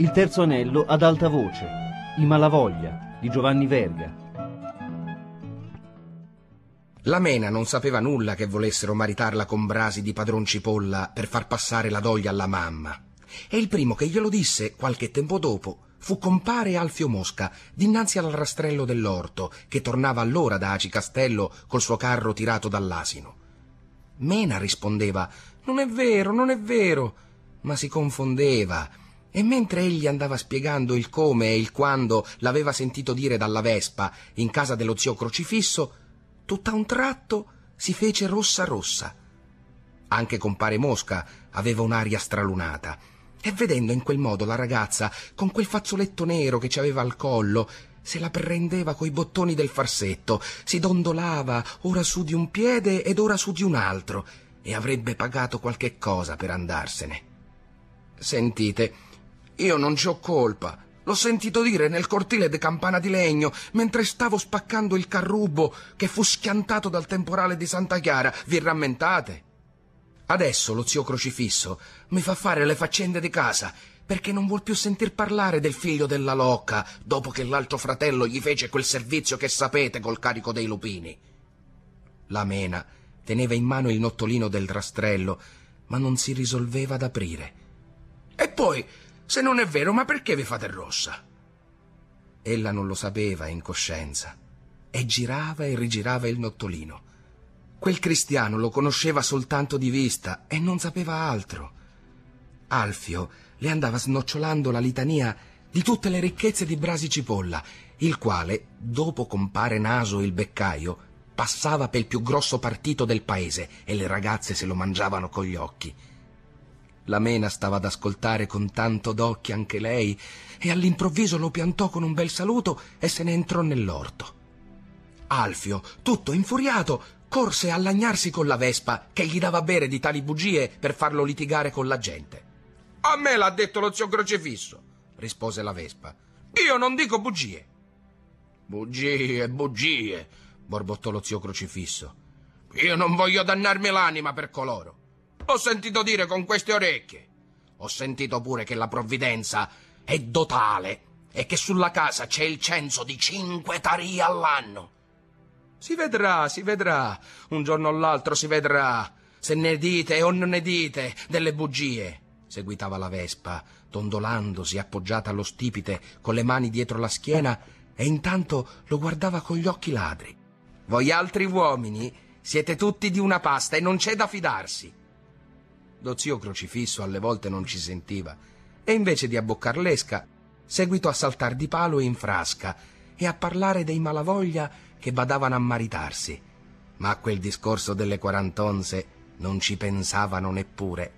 Il terzo anello ad alta voce, I Malavoglia, di Giovanni Verga. La Mena non sapeva nulla che volessero maritarla con Brasi di padron Cipolla per far passare la doglia alla mamma. E il primo che glielo disse, qualche tempo dopo, fu compare Alfio Mosca, dinanzi al rastrello dell'orto, che tornava allora da Aci Castello col suo carro tirato dall'asino. Mena rispondeva: «Non è vero, non è vero», ma si confondeva, e mentre egli andava spiegando il come e il quando l'aveva sentito dire dalla Vespa in casa dello zio Crocifisso, tutt'a un tratto si fece rossa rossa. Anche compare Mosca aveva un'aria stralunata, e vedendo in quel modo la ragazza con quel fazzoletto nero che ci aveva al collo, se la prendeva coi bottoni del farsetto, si dondolava ora su di un piede ed ora su di un altro, e avrebbe pagato qualche cosa per andarsene. «Sentite, io non ci ho colpa. L'ho sentito dire nel cortile de Campana di Legno, mentre stavo spaccando il carrubo che fu schiantato dal temporale di Santa Chiara. Vi rammentate? Adesso lo zio Crocifisso mi fa fare le faccende di casa, perché non vuol più sentir parlare del figlio della Locca, dopo che l'altro fratello gli fece quel servizio che sapete col carico dei lupini». La Mena teneva in mano il nottolino del rastrello, ma non si risolveva ad aprire. «E poi, se non è vero, ma perché vi fate rossa?» Ella non lo sapeva in coscienza, e girava e rigirava il nottolino. Quel cristiano lo conosceva soltanto di vista e non sapeva altro. Alfio le andava snocciolando la litania di tutte le ricchezze di Brasi Cipolla, il quale, dopo compare Naso il beccaio, passava per il più grosso partito del paese e le ragazze se lo mangiavano con gli occhi. La Mena stava ad ascoltare con tanto d'occhi anche lei, e all'improvviso lo piantò con un bel saluto e se ne entrò nell'orto. Alfio, tutto infuriato, corse a lagnarsi con la Vespa, che gli dava a bere di tali bugie per farlo litigare con la gente. «A me l'ha detto lo zio Crocifisso», rispose la Vespa. «Io non dico bugie». «Bugie, bugie», borbottò lo zio Crocifisso. «Io non voglio dannarmi l'anima per coloro. L'ho sentito dire con queste orecchie. Ho sentito pure che la provvidenza è dotale e che sulla casa c'è il censo di 5 tarì all'anno. Si vedrà, un giorno o l'altro si vedrà, se ne dite o non ne dite delle bugie», seguitava la Vespa, dondolandosi appoggiata allo stipite con le mani dietro la schiena, e intanto lo guardava con gli occhi ladri. «Voi altri uomini siete tutti di una pasta e non c'è da fidarsi». Lo zio Crocifisso alle volte non ci sentiva, e invece di abboccar l'esca seguitò a saltar di palo in frasca e a parlare dei malavoglia che badavano a maritarsi, ma a quel discorso delle 40 non ci pensavano neppure.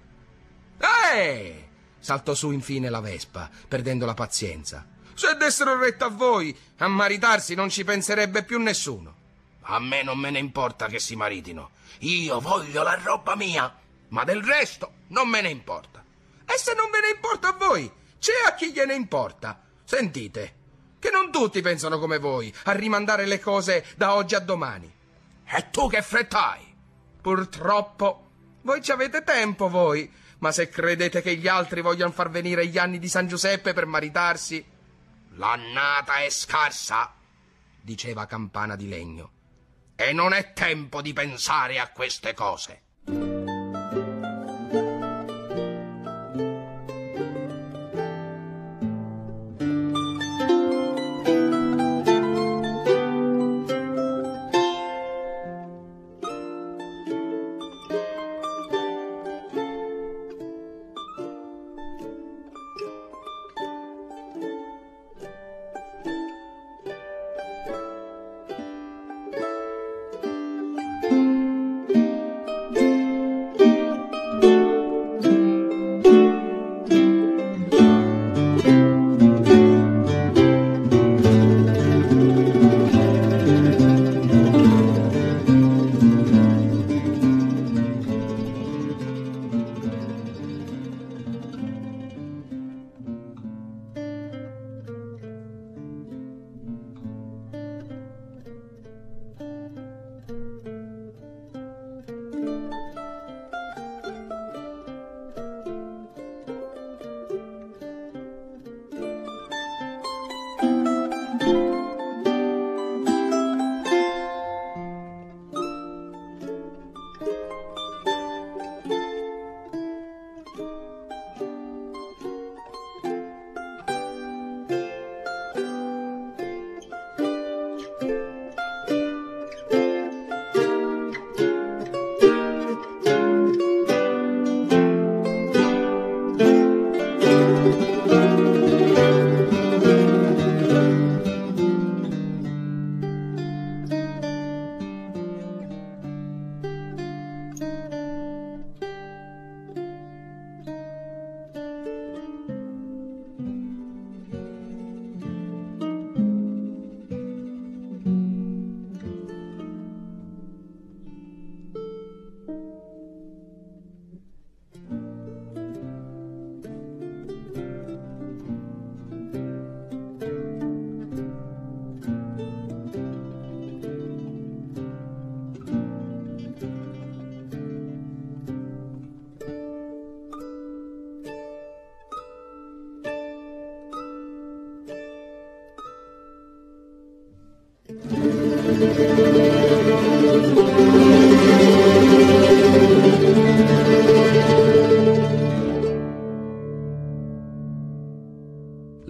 Saltò su infine la Vespa, perdendo la pazienza. «Se dessero retta a voi, a maritarsi non ci penserebbe più nessuno. A me non me ne importa che si maritino. Io voglio la roba mia, ma del resto non me ne importa. E se non ve ne importa a voi, c'è a chi gliene importa. Sentite, che non tutti pensano come voi, a rimandare le cose da oggi a domani. E tu che fretta hai? Purtroppo, voi ci avete tempo voi, ma se credete che gli altri vogliano far venire gli anni di San Giuseppe per maritarsi, l'annata è scarsa», diceva Campana di Legno, «e non è tempo di pensare a queste cose».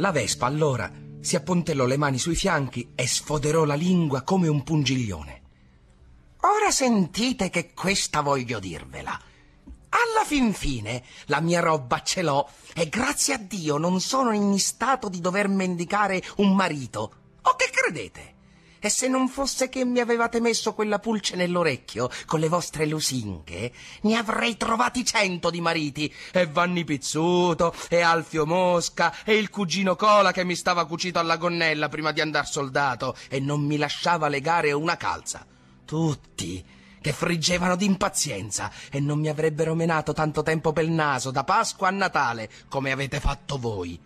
La Vespa allora si appuntellò le mani sui fianchi e sfoderò la lingua come un pungiglione. Ora sentite che questa voglio dirvela. Alla fin fine la mia roba ce l'ho e grazie a Dio non sono in stato di dover mendicare un marito. O che credete? E se non fosse che mi avevate messo quella pulce nell'orecchio con le vostre lusinghe, ne avrei trovati 100 di mariti. E Vanni Pizzuto, e Alfio Mosca, e il cugino Cola che mi stava cucito alla gonnella prima di andar soldato e non mi lasciava legare una calza. Tutti che friggevano d'impazienza e non mi avrebbero menato tanto tempo pel naso da Pasqua a Natale come avete fatto voi.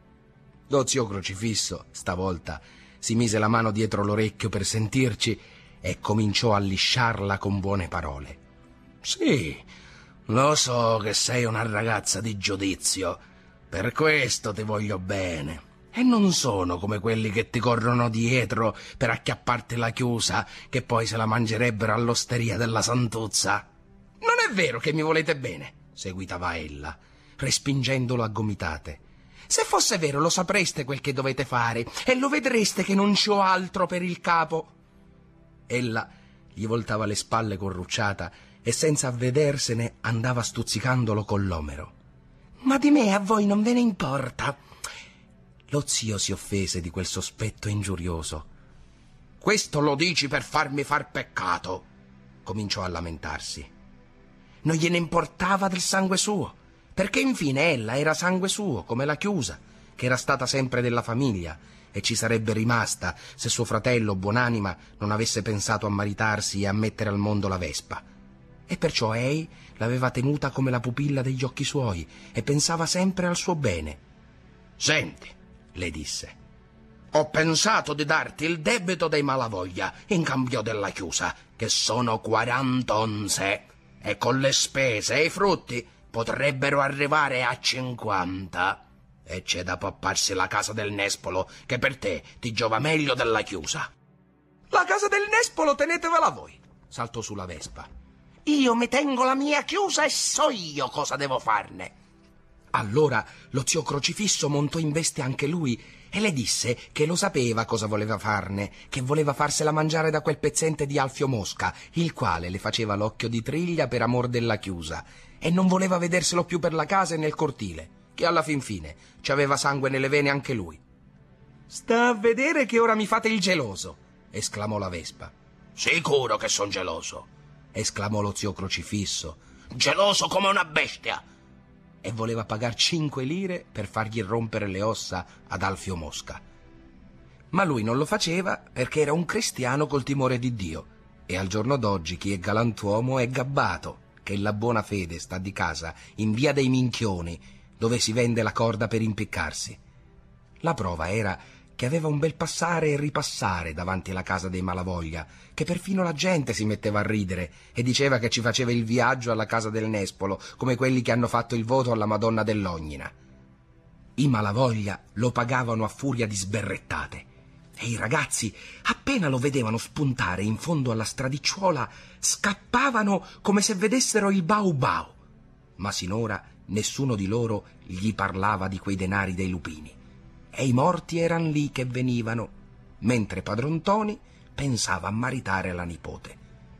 Lo zio Crocifisso, stavolta, si mise la mano dietro l'orecchio per sentirci e cominciò a lisciarla con buone parole. Sì, lo so che sei una ragazza di giudizio, per questo ti voglio bene. E non sono come quelli che ti corrono dietro per acchiapparti la chiusa, che poi se la mangerebbero all'osteria della Santuzza. Non è vero che mi volete bene, seguitava ella, respingendolo a gomitate. Se fosse vero lo sapreste quel che dovete fare e lo vedreste che non ci ho altro per il capo. Ella gli voltava le spalle corrucciata e senza avvedersene andava stuzzicandolo con l'omero. Ma di me a voi non ve ne importa. Lo zio si offese di quel sospetto ingiurioso. Questo lo dici per farmi far peccato, cominciò a lamentarsi. Non gliene importava del sangue suo, perché infine ella era sangue suo, come la chiusa, che era stata sempre della famiglia e ci sarebbe rimasta se suo fratello, buonanima, non avesse pensato a maritarsi e a mettere al mondo la Vespa. E perciò ei l'aveva tenuta come la pupilla degli occhi suoi e pensava sempre al suo bene. Senti, le disse, ho pensato di darti il debito dei Malavoglia in cambio della chiusa, che sono 40 onze, e con le spese e i frutti potrebbero arrivare a 50. E c'è da papparsi la casa del Nespolo, che per te ti giova meglio della chiusa. La casa del Nespolo tenetevela voi, saltò sulla Vespa. Io mi tengo la mia chiusa e so io cosa devo farne. Allora lo zio Crocifisso montò in veste anche lui e le disse che lo sapeva cosa voleva farne, che voleva farsela mangiare da quel pezzente di Alfio Mosca, il quale le faceva l'occhio di triglia per amor della chiusa, e non voleva vederselo più per la casa e nel cortile, che alla fin fine ci aveva sangue nelle vene anche lui. Sta a vedere che ora mi fate il geloso, esclamò la Vespa. Sicuro che son geloso, esclamò lo zio Crocifisso, geloso come una bestia. E voleva pagar 5 lire per fargli rompere le ossa ad Alfio Mosca. Ma lui non lo faceva perché era un cristiano col timore di Dio, e al giorno d'oggi chi è galantuomo è gabbato, che la buona fede sta di casa in via dei Minchioni, dove si vende la corda per impiccarsi. La prova era che aveva un bel passare e ripassare davanti alla casa dei Malavoglia, che perfino la gente si metteva a ridere e diceva che ci faceva il viaggio alla casa del Nespolo, come quelli che hanno fatto il voto alla Madonna dell'Ognina. I Malavoglia lo pagavano a furia di sberrettate e i ragazzi, appena lo vedevano spuntare in fondo alla stradicciuola, scappavano come se vedessero il bau bau. Ma sinora nessuno di loro gli parlava di quei denari dei lupini. E i morti eran lì che venivano, mentre padron Ntoni pensava a maritare la nipote.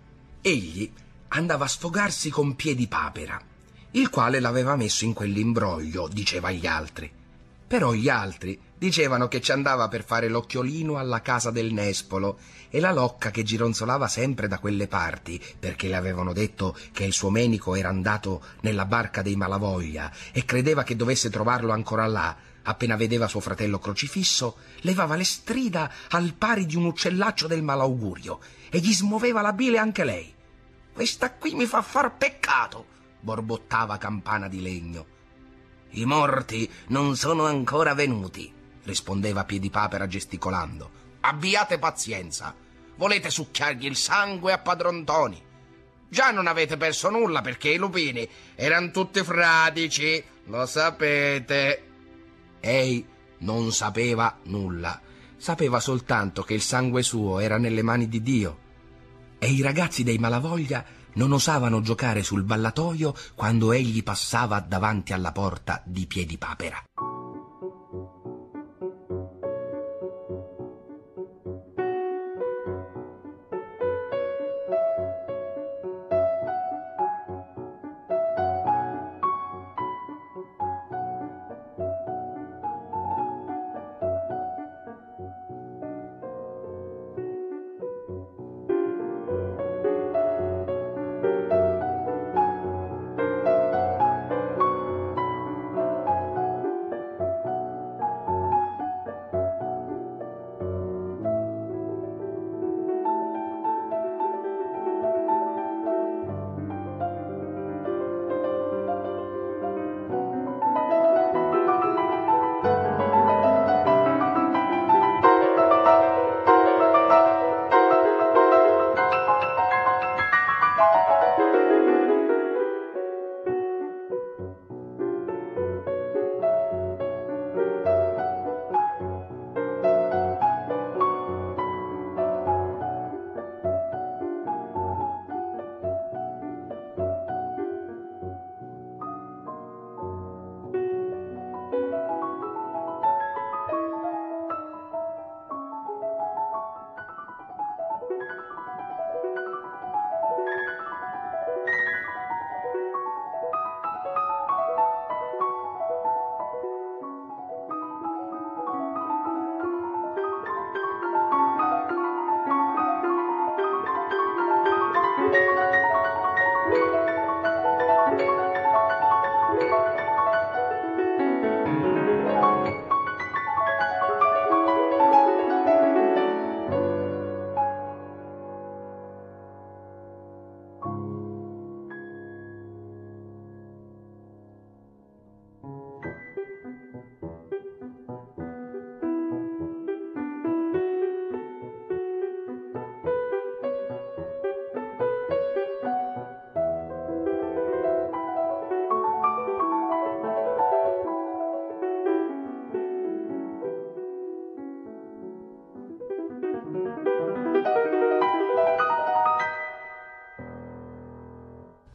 Egli andava a sfogarsi con Piedipapera, il quale l'aveva messo in quell'imbroglio, diceva agli altri. Però gli altri dicevano che ci andava per fare l'occhiolino alla casa del Nespolo e la locca che gironzolava sempre da quelle parti, perché le avevano detto che il suo menico era andato nella barca dei Malavoglia e credeva che dovesse trovarlo ancora là. Appena vedeva suo fratello Crocifisso, levava le strida al pari di un uccellaccio del malaugurio e gli smuoveva la bile anche lei. Questa qui mi fa far peccato, borbottava Campana di Legno. I morti non sono ancora venuti, rispondeva Piedipapera gesticolando. Abbiate pazienza, volete succhiargli il sangue a padron Ntoni. Già non avete perso nulla perché i lupini erano tutti fradici, lo sapete. Ei non sapeva nulla, sapeva soltanto che il sangue suo era nelle mani di Dio. E i ragazzi dei Malavoglia non osavano giocare sul ballatoio quando egli passava davanti alla porta di Piedipapera.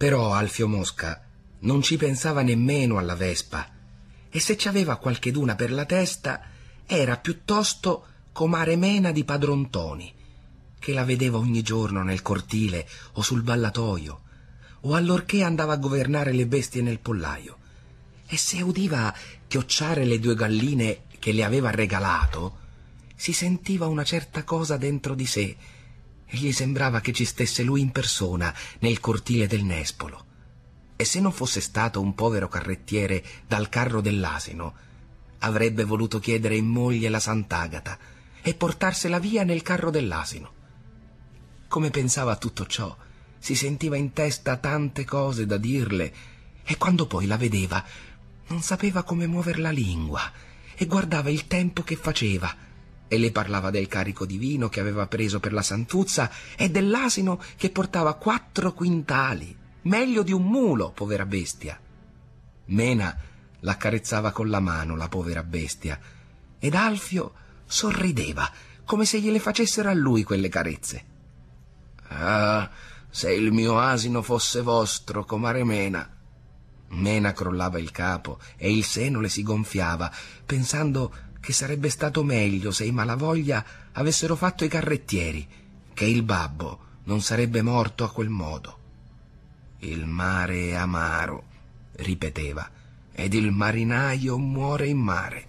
Però Alfio Mosca non ci pensava nemmeno alla Vespa, e se ci aveva qualcheduna per la testa era piuttosto comare Mena di padron Ntoni, che la vedeva ogni giorno nel cortile o sul ballatoio, o allorché andava a governare le bestie nel pollaio, e se udiva chiocciare le 2 galline che le aveva regalato, si sentiva una certa cosa dentro di sé, e gli sembrava che ci stesse lui in persona nel cortile del nespolo. E se non fosse stato un povero carrettiere dal carro dell'asino, avrebbe voluto chiedere in moglie la Sant'Agata e portarsela via nel carro dell'asino. Come pensava a tutto ciò, si sentiva in testa tante cose da dirle, e quando poi la vedeva non sapeva come muover la lingua, e guardava il tempo che faceva, e le parlava del carico di vino che aveva preso per la Santuzza e dell'asino che portava 4 quintali, meglio di un mulo, povera bestia. Mena l'accarezzava con la mano, la povera bestia, ed Alfio sorrideva come se gliele facessero a lui quelle carezze. «Ah, se il mio asino fosse vostro, comare Mena!» Mena crollava il capo e il seno le si gonfiava, pensando che sarebbe stato meglio se i Malavoglia avessero fatto i carrettieri, che il babbo non sarebbe morto a quel modo. «Il mare è amaro», ripeteva, «ed il marinaio muore in mare».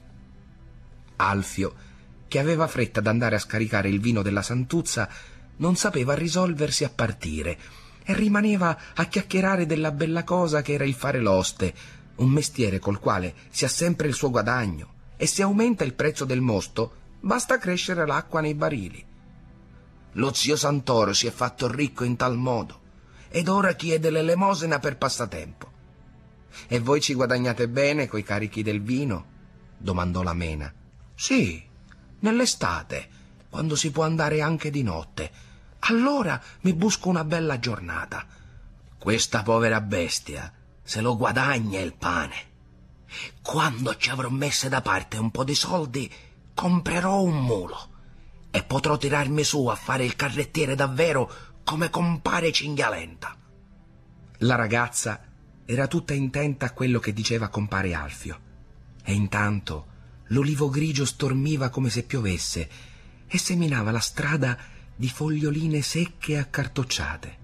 Alfio, che aveva fretta d'andare a scaricare il vino della Santuzza, non sapeva risolversi a partire e rimaneva a chiacchierare della bella cosa che era il fare l'oste, un mestiere col quale si ha sempre il suo guadagno, e se aumenta il prezzo del mosto basta crescere l'acqua nei barili. Lo zio Santoro si è fatto ricco in tal modo ed ora chiede l'elemosina per passatempo. «E voi ci guadagnate bene coi carichi del vino?» domandò la Mena. «Sì, nell'estate, quando si può andare anche di notte. Allora mi busco una bella giornata. Questa povera bestia se lo guadagna il pane. Quando ci avrò messe da parte un po' di soldi, comprerò un mulo e potrò tirarmi su a fare il carrettiere davvero come compare Cinghialenta». La ragazza era tutta intenta a quello che diceva compare Alfio, e intanto l'olivo grigio stormiva come se piovesse e seminava la strada di foglioline secche e accartocciate.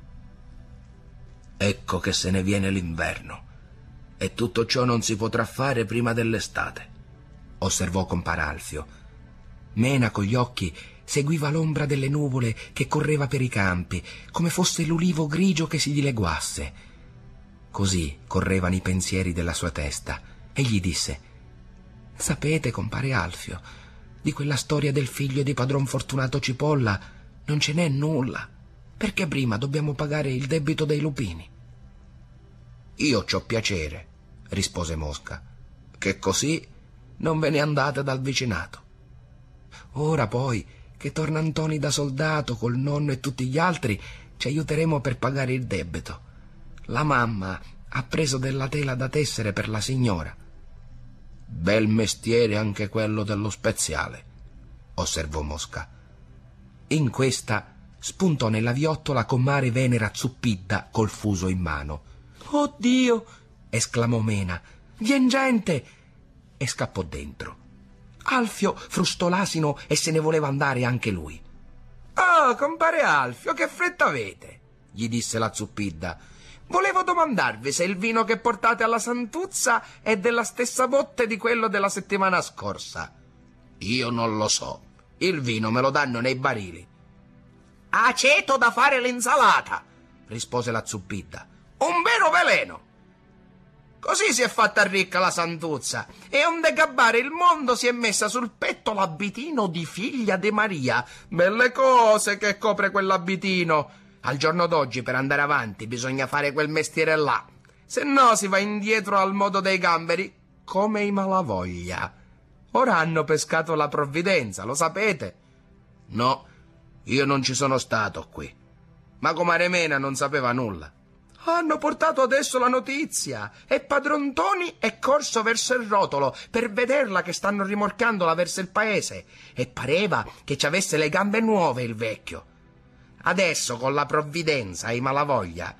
«Ecco che se ne viene l'inverno, e tutto ciò non si potrà fare prima dell'estate», osservò compar Alfio. Mena con gli occhi seguiva l'ombra delle nuvole che correva per i campi, come fosse l'ulivo grigio che si dileguasse. Così correvano i pensieri della sua testa, e gli disse: «Sapete, compare Alfio, di quella storia del figlio di padron Fortunato Cipolla non ce n'è nulla, perché prima dobbiamo pagare il debito dei lupini». «Io c'ho piacere», rispose Mosca, «che così non ve ne andate dal vicinato. Ora poi che torna Ntoni da soldato col nonno e tutti gli altri, ci aiuteremo per pagare il debito. La mamma ha preso della tela da tessere per la signora». «Bel mestiere anche quello dello speziale», osservò Mosca. In questa spuntò nella viottola comare Venera Zuppidda col fuso in mano. «Oh Dio!» esclamò Mena. «Vien gente!» e scappò dentro. Alfio frustò l'asino e se ne voleva andare anche lui. «Ah, compare Alfio, che fretta avete?» gli disse la Zuppidda. «Volevo domandarvi se il vino che portate alla Santuzza è della stessa botte di quello della settimana scorsa». «Io non lo so. Il vino me lo danno nei barili». «Aceto da fare l'insalata», rispose la Zuppidda. «Un vero veleno». Così si è fatta ricca la Santuzza, e onde gabbare il mondo si è messa sul petto l'abitino di figlia de Maria. Belle cose che copre quell'abitino. Al giorno d'oggi per andare avanti bisogna fare quel mestiere là, se no si va indietro al modo dei gamberi come i Malavoglia. Ora hanno pescato la provvidenza, lo sapete? No, io non ci sono stato qui, ma comare Mena non sapeva nulla. Hanno portato adesso la notizia e padron Ntoni è corso verso il rotolo per vederla che stanno rimorchiandola verso il paese, e pareva che ci avesse le gambe nuove il vecchio. Adesso con la provvidenza e i Malavoglia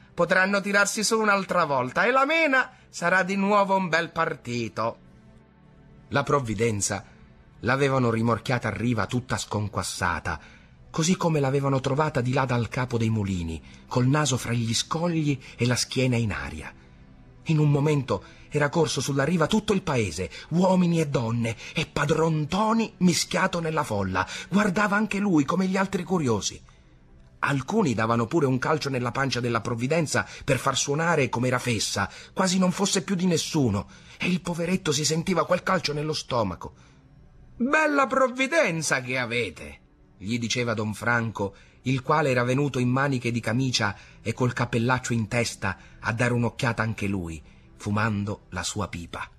potranno tirarsi su un'altra volta e la Mena sarà di nuovo un bel partito. La Provvidenza l'avevano rimorchiata a riva tutta sconquassata, così come l'avevano trovata di là dal capo dei mulini, col naso fra gli scogli e la schiena in aria. In un momento era corso sulla riva tutto il paese, uomini e donne, e padron Ntoni, mischiato nella folla, guardava anche lui come gli altri curiosi. Alcuni davano pure un calcio nella pancia della Provvidenza per far suonare com'era fessa, quasi non fosse più di nessuno, e il poveretto si sentiva quel calcio nello stomaco. «Bella Provvidenza che avete!» gli diceva don Franco, il quale era venuto in maniche di camicia e col cappellaccio in testa a dare un'occhiata anche lui, fumando la sua pipa.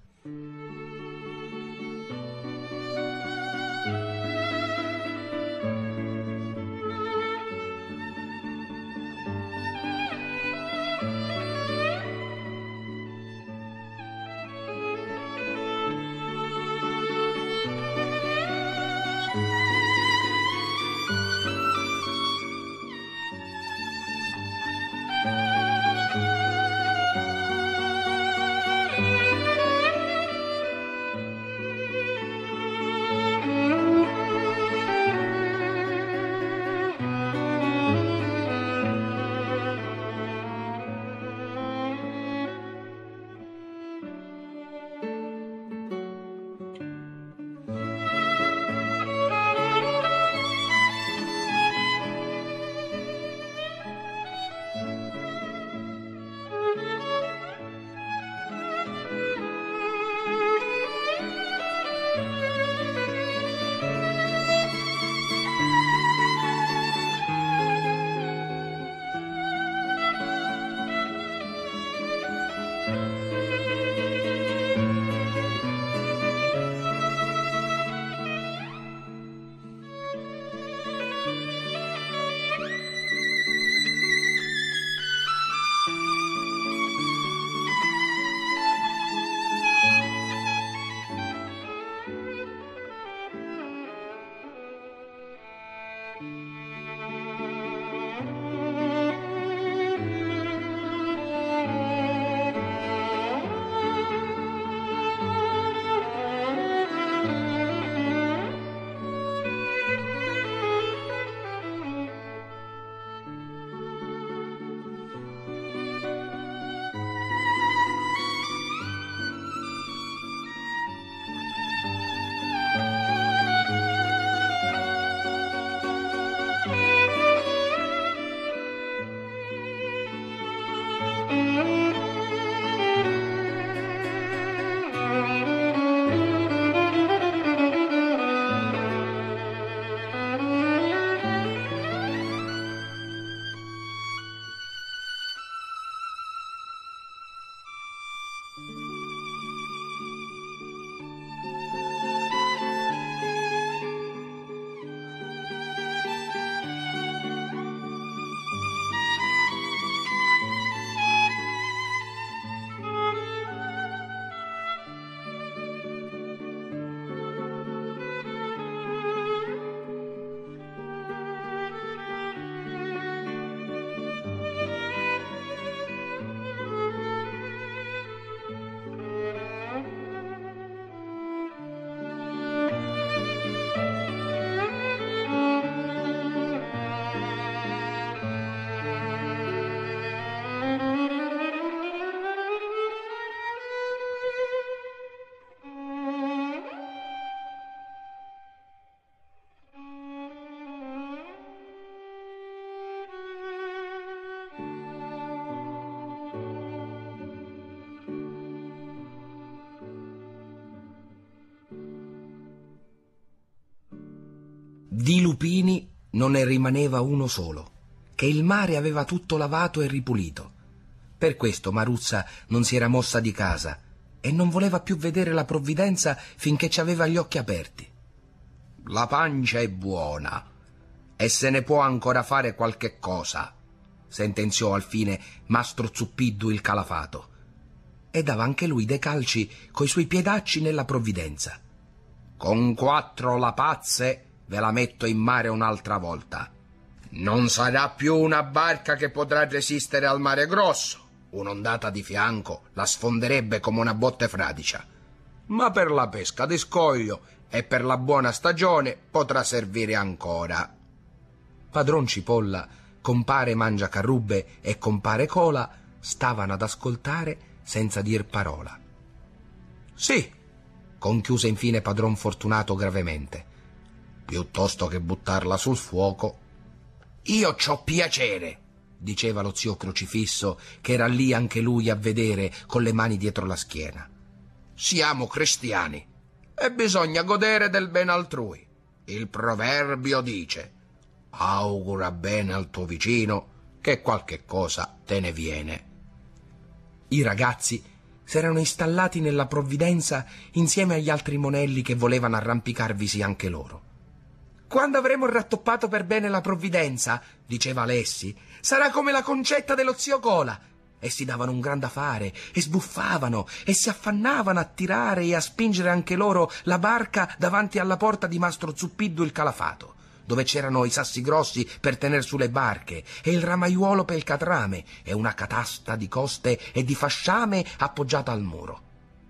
Di lupini non ne rimaneva uno solo, che il mare aveva tutto lavato e ripulito. Per questo Maruzza non si era mossa di casa e non voleva più vedere la Provvidenza finché ci aveva gli occhi aperti. «La pancia è buona e se ne può ancora fare qualche cosa», sentenziò alfine mastro Zuppiddu il Calafato, e dava anche lui dei calci coi suoi piedacci nella Provvidenza. «Con 4 lapazze ve la metto in mare un'altra volta. Non sarà più una barca che potrà resistere al mare grosso. Un'ondata di fianco la sfonderebbe come una botte fradicia. Ma per la pesca di scoglio e per la buona stagione potrà servire ancora. Padron Cipolla, compare Mangiacarrubbe e compare Cola stavano ad ascoltare senza dir parola. «Sì», conchiuse infine padron Fortunato gravemente, «piuttosto che buttarla sul fuoco». «Io c'ho piacere», diceva lo zio Crocifisso, che era lì anche lui a vedere con le mani dietro la schiena. «Siamo cristiani e bisogna godere del bene altrui. Il proverbio dice: augura bene al tuo vicino che qualche cosa te ne viene». I ragazzi s'erano installati nella provvidenza insieme agli altri monelli che volevano arrampicarvisi anche loro. «Quando avremo rattoppato per bene la provvidenza», diceva Alessi, «sarà come la concetta dello zio Cola». E si davano un gran da fare, e sbuffavano, e si affannavano a tirare e a spingere anche loro la barca davanti alla porta di Mastro Zuppiddu il Calafato, dove c'erano i sassi grossi per tener su le barche, e il ramaiuolo per il catrame, e una catasta di coste e di fasciame appoggiata al muro.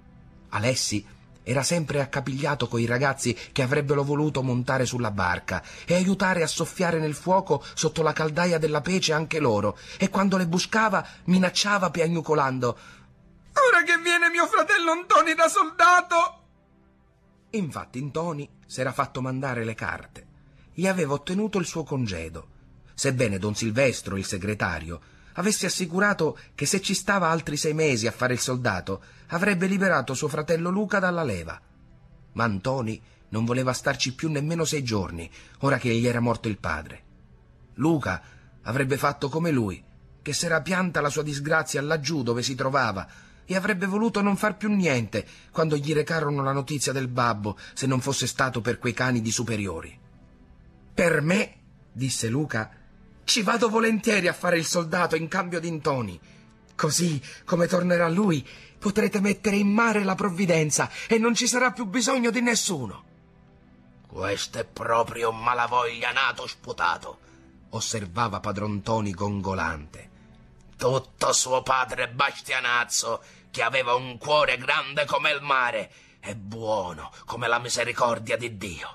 Alessi era sempre accapigliato coi ragazzi che avrebbero voluto montare sulla barca e aiutare a soffiare nel fuoco sotto la caldaia della pece anche loro, e quando le buscava minacciava piagnucolando: «Ora che viene mio fratello Ntoni da soldato!» Infatti Ntoni s'era fatto mandare le carte e aveva ottenuto il suo congedo, sebbene don Silvestro, il segretario, avesse assicurato che se ci stava altri 6 mesi a fare il soldato avrebbe liberato suo fratello Luca dalla leva. Ma Ntoni non voleva starci più nemmeno 6 giorni, ora che gli era morto il padre. Luca avrebbe fatto come lui, che s'era pianta la sua disgrazia laggiù dove si trovava, e avrebbe voluto non far più niente quando gli recarono la notizia del babbo, se non fosse stato per quei cani di superiori. «Per me», disse Luca, «ci vado volentieri a fare il soldato in cambio di Ntoni. Così, come tornerà lui, potrete mettere in mare la provvidenza e non ci sarà più bisogno di nessuno». «Questo è proprio un malavoglia nato sputato», osservava padron Ntoni gongolante. «Tutto suo padre Bastianazzo, che aveva un cuore grande come il mare e buono come la misericordia di Dio».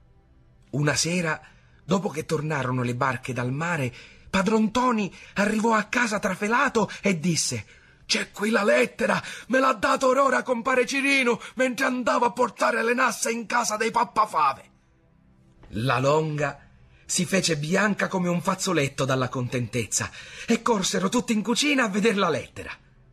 Una sera, dopo che tornarono le barche dal mare, padron Ntoni arrivò a casa trafelato e disse: «C'è qui la lettera, me l'ha dato ora compare Cirino mentre andavo a portare le nasse in casa dei Pappafave». La Longa si fece bianca come un fazzoletto dalla contentezza e corsero tutti in cucina a veder la lettera.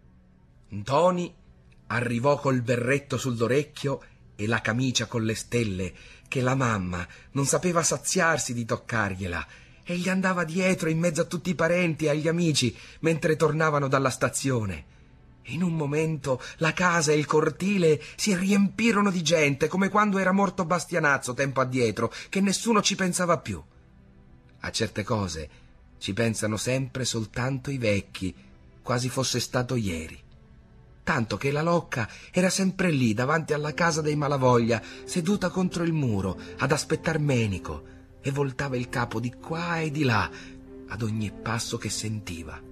Ntoni arrivò col berretto sull'orecchio e la camicia con le stelle, che la mamma non sapeva saziarsi di toccargliela, e gli andava dietro in mezzo a tutti i parenti e agli amici mentre tornavano dalla stazione. In un momento la casa e il cortile si riempirono di gente, come quando era morto Bastianazzo tempo addietro, che nessuno ci pensava più. A certe cose ci pensano sempre soltanto i vecchi, quasi fosse stato ieri. Tanto che la Locca era sempre lì davanti alla casa dei Malavoglia, seduta contro il muro ad aspettar Menico, e voltava il capo di qua e di là ad ogni passo che sentiva.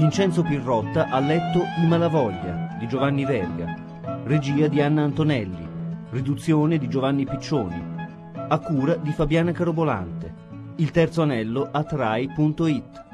Vincenzo Pirrotta ha letto I Malavoglia di Giovanni Verga, regia di Anna Antonelli, riduzione di Giovanni Piccioni, a cura di Fabiana Carobolante. Il terzo anello a Trai.it.